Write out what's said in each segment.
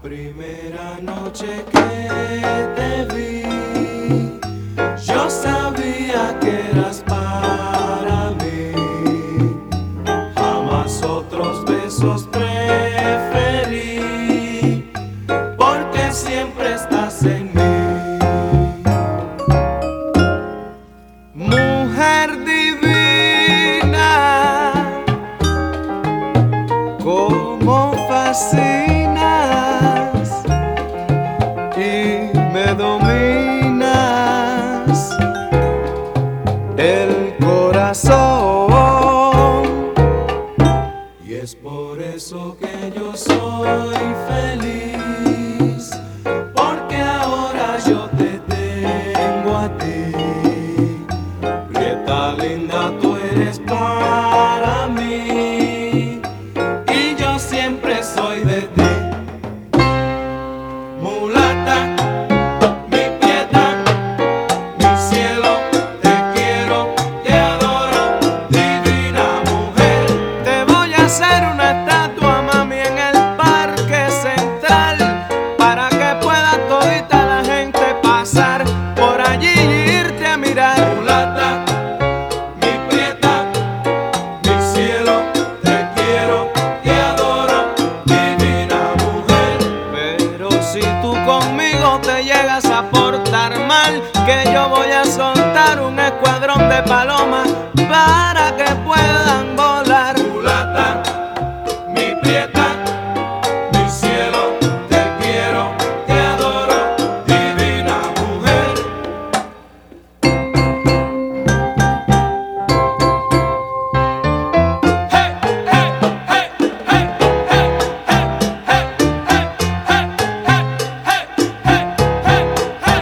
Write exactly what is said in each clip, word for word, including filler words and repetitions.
Primera noche que te vi, yo sabía que eras para mí. Jamás otros besos preferí, porque siempre estás en mí. Mujer divina, cómo fascinas y me dominas el corazón, y es por eso que yo soy feliz, porque ahora yo te tengo a ti. Prieta linda, tú eres para mí y yo siempre soy de ti. Hacer una estatua, mami, en el parque central, para que pueda todita la gente pasar por allí y irte a mirar. Mulata, mi prieta, mi cielo, te quiero, te adoro, divina mujer. Pero si tú conmigo te llegas a portar mal, que yo voy a soltar un escuadrón de palomas para que puedan volar. Mulata, mi prieta, mi cielo, te quiero, te adoro, divina mujer. Hey, hey, hey, hey, hey, hey, hey, hey, hey, hey, hey, hey,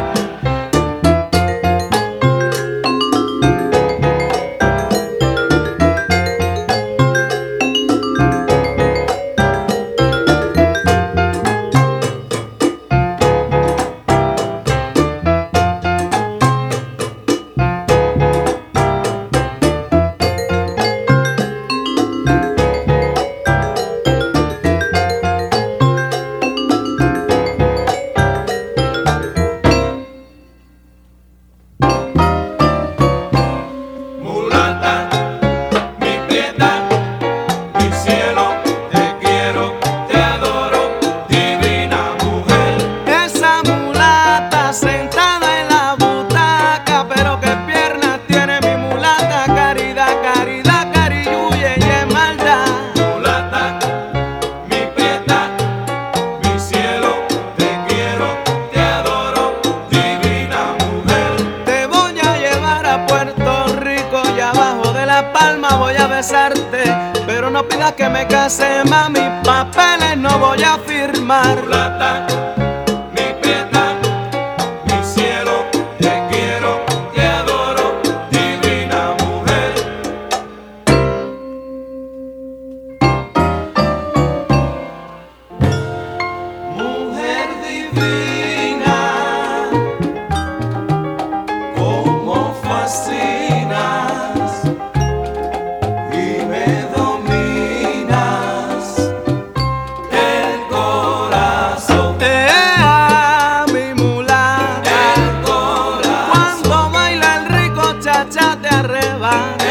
palma voy a besarte, pero no pidas que me case, mami, papeles no voy a firmar. Mulata, mi prieta, mi cielo, te quiero, te adoro, divina mujer. Mujer divina, cómo fascinas y me dominas el corazón. Te amo, mi mulata, el corazón. Cuando baila el rico cha-cha te arrebata.